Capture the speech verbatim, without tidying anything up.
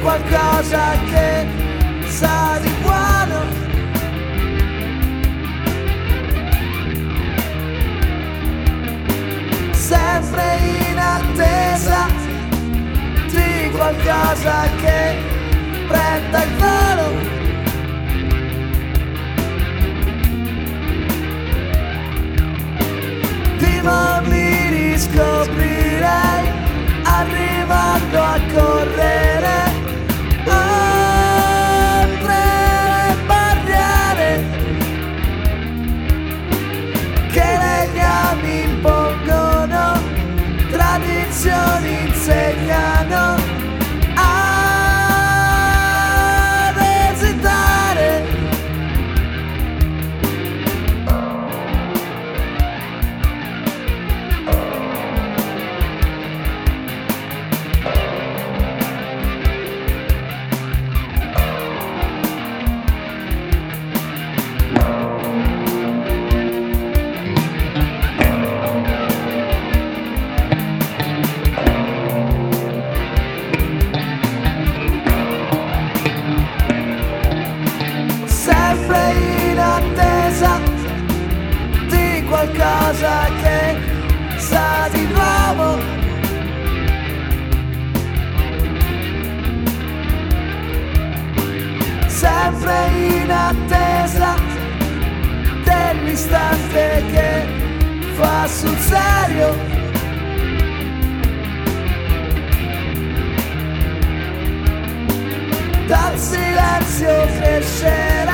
qualcosa che sa di buono, sempre in attesa di qualcosa che prenda il volo. Di mi riscoprirei arrivando a correre oltre le barriere che legami impongono, tradizioni insegnano ad esitare. Sempre in attesa di qualcosa che sa di nuovo, sempre in attesa dell'istante che fa sul serio. Dal silenzio crescerà